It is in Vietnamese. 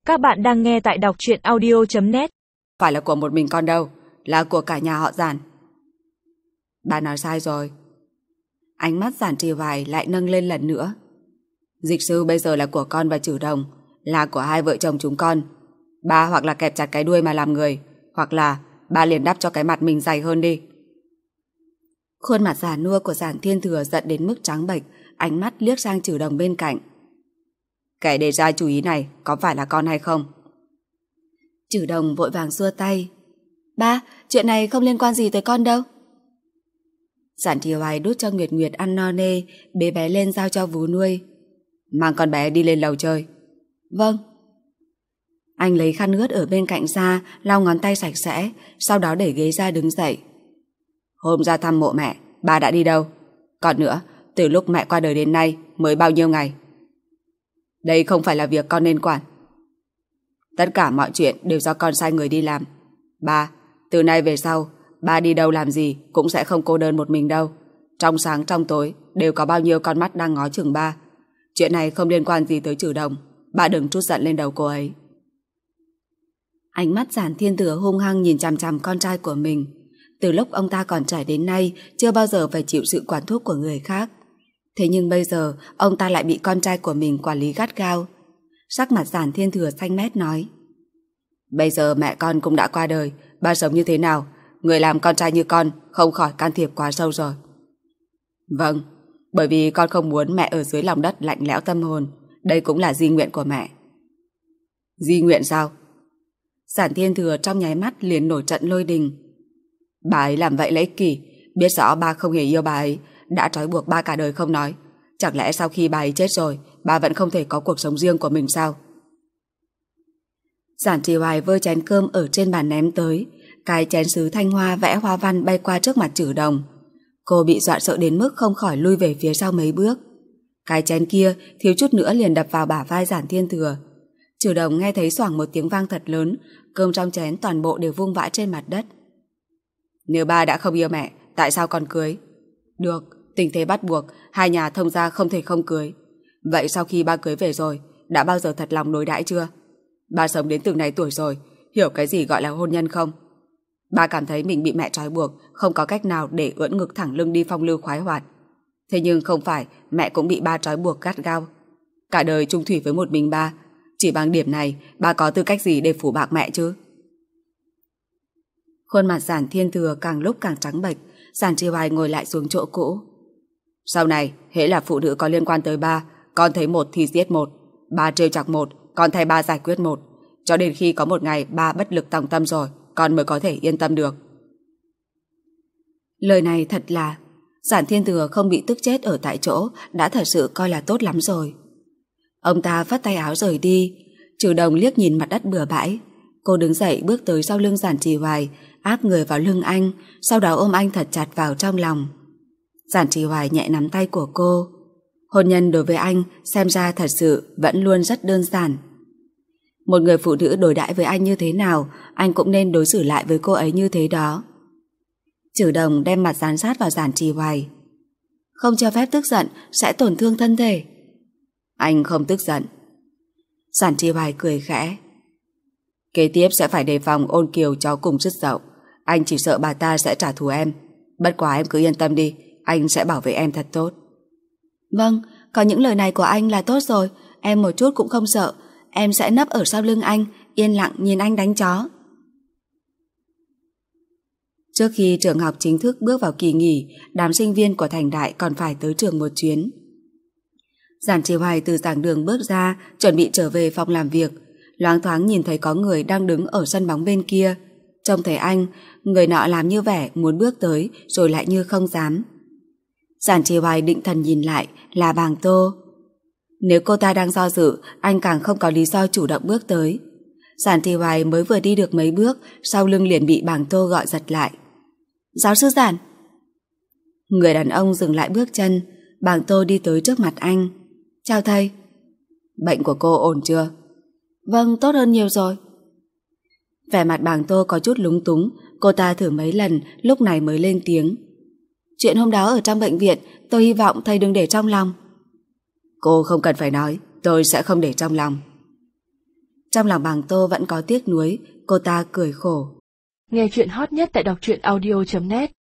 Các bạn đang nghe tại đọc truyện audio.net. Phải là của một mình con đâu, là của cả nhà họ Giản. Bà nói sai rồi. Ánh mắt Giản Trì Hoài lại nâng lên lần nữa. Dịch sư bây giờ là của con và Trử Đồng, là của hai vợ chồng chúng con. Ba hoặc là kẹp chặt cái đuôi mà làm người, hoặc là ba liền đắp cho cái mặt mình dày hơn đi. Khuôn mặt già nua của Giản Thiên Thừa giận đến mức trắng bệch, ánh mắt liếc sang Trử Đồng bên cạnh. Kẻ đề ra chủ ý này có phải là con hay không? Trử Đồng vội vàng xua tay. Ba, chuyện này không liên quan gì tới con đâu. Giản Trì Hoài đút cho Nguyệt Nguyệt ăn no nê, bế bé lên giao cho vú nuôi. Mang con bé đi lên lầu chơi. Vâng. Anh lấy khăn ướt ở bên cạnh ra, lau ngón tay sạch sẽ, sau đó đẩy ghế ra đứng dậy. Hôm ra thăm mộ mẹ, ba đã đi đâu? Còn nữa, từ lúc mẹ qua đời đến nay mới bao nhiêu ngày? Đây không phải là việc con nên quản. Tất cả mọi chuyện đều do con sai người đi làm. Ba, từ nay về sau, ba đi đâu làm gì cũng sẽ không cô đơn một mình đâu. Trong sáng trong tối đều có bao nhiêu con mắt đang ngó chừng ba. Chuyện này không liên quan gì tới Trử Đồng. Ba đừng trút giận lên đầu cô ấy. Ánh mắt Giản Thiên Thừa hung hăng nhìn chằm chằm con trai của mình. Từ lúc ông ta còn trẻ đến nay chưa bao giờ phải chịu sự quản thúc của người khác. Thế nhưng bây giờ ông ta lại bị con trai của mình quản lý gắt gao. Sắc mặt Giản Thiên Thừa xanh mét nói. Bây giờ mẹ con cũng đã qua đời, ba sống như thế nào? Người làm con trai như con không khỏi can thiệp quá sâu rồi. Vâng, bởi vì con không muốn mẹ ở dưới lòng đất lạnh lẽo tâm hồn. Đây cũng là di nguyện của mẹ. Di nguyện sao? Giản Thiên Thừa trong nháy mắt liền nổi trận lôi đình. Bà ấy làm vậy là ích kỷ, biết rõ ba không hề yêu bà ấy, đã trói buộc ba cả đời không nói. Chẳng lẽ sau khi bà ấy chết rồi, ba vẫn không thể có cuộc sống riêng của mình sao? Giản Trì Hoài vơ chén cơm ở trên bàn ném tới, cái chén sứ thanh hoa vẽ hoa văn bay qua trước mặt Trử Đồng. Cô bị dọa sợ đến mức không khỏi lui về phía sau mấy bước. Cái chén kia thiếu chút nữa liền đập vào bả vai Giản Thiên Thừa. Trử Đồng nghe thấy xoảng một tiếng vang thật lớn, cơm trong chén toàn bộ đều vung vãi trên mặt đất. Nếu ba đã không yêu mẹ, tại sao còn cưới? Được, tình thế bắt buộc, hai nhà thông gia không thể không cưới. Vậy sau khi ba cưới về rồi, đã bao giờ thật lòng đối đãi chưa? Ba sống đến từng này tuổi rồi, hiểu cái gì gọi là hôn nhân không? Ba cảm thấy mình bị mẹ trói buộc, không có cách nào để ưỡn ngực thẳng lưng đi phong lưu khoái hoạt. Thế nhưng không phải mẹ cũng bị ba trói buộc gắt gao. Cả đời chung thủy với một mình ba, chỉ bằng điểm này ba có tư cách gì để phủ bạc mẹ chứ? Khuôn mặt Giản Thiên Thừa càng lúc càng trắng bệch. Giản Trì Hoài ngồi lại xuống chỗ cũ. Sau này hễ là phụ nữ có liên quan tới ba, con thấy một thì giết một, ba trêu chọc một, con thay ba giải quyết một, cho đến khi có một ngày ba bất lực tòng tâm rồi, con mới có thể yên tâm được. Lời này thật là Giản Thiên Thừa không bị tức chết ở tại chỗ đã thật sự coi là tốt lắm rồi. Ông ta vắt tay áo rời đi. Trử Đồng liếc nhìn mặt đất bừa bãi. Cô đứng dậy bước tới sau lưng Giản Trì Hoài, áp người vào lưng anh, sau đó ôm anh thật chặt vào trong lòng. Giản Trì Hoài nhẹ nắm tay của cô. Hôn nhân đối với anh xem ra thật sự vẫn luôn rất đơn giản. Một người phụ nữ đối đãi với anh như thế nào, anh cũng nên đối xử lại với cô ấy như thế đó. Trử Đồng đem mặt dán sát vào Giản Trì Hoài. Không cho phép tức giận, sẽ tổn thương thân thể. Anh không tức giận. Giản Trì Hoài cười khẽ. Kế tiếp sẽ phải đề phòng Ôn Kiều chó cùng rất dậu. Anh chỉ sợ bà ta sẽ trả thù em. Bất quá em cứ yên tâm đi, anh sẽ bảo vệ em thật tốt. Vâng, có những lời này của anh là tốt rồi. Em một chút cũng không sợ. Em sẽ nấp ở sau lưng anh, yên lặng nhìn anh đánh chó. Trước khi trường học chính thức bước vào kỳ nghỉ, đám sinh viên của Thành Đại còn phải tới trường một chuyến. Giản Trì Hoài từ giảng đường bước ra, chuẩn bị trở về phòng làm việc. Loáng thoáng nhìn thấy có người đang đứng ở sân bóng bên kia. Trông thấy anh, người nọ làm như vẻ muốn bước tới rồi lại như không dám. Giản Trì Hoài định thần nhìn lại là Bàng Tô. Nếu cô ta đang do dự, anh càng không có lý do chủ động bước tới. Giản Trì Hoài mới vừa đi được mấy bước, sau lưng liền bị Bàng Tô gọi giật lại. Giáo sư Giản. Người đàn ông dừng lại bước chân. Bàng Tô đi tới trước mặt anh. Chào thầy. Bệnh của cô ổn chưa? Vâng, tốt hơn nhiều rồi. Vẻ mặt Bàng Tô có chút lúng túng. Cô ta thử mấy lần, lúc này mới lên tiếng. Chuyện hôm đó ở trong bệnh viện, tôi hy vọng thầy đừng để trong lòng. Cô không cần phải nói, tôi sẽ không để trong lòng. Trong lòng Bàng Tô vẫn có tiếc nuối, cô ta cười khổ. Nghe chuyện hot nhất tại đọc truyện audio.net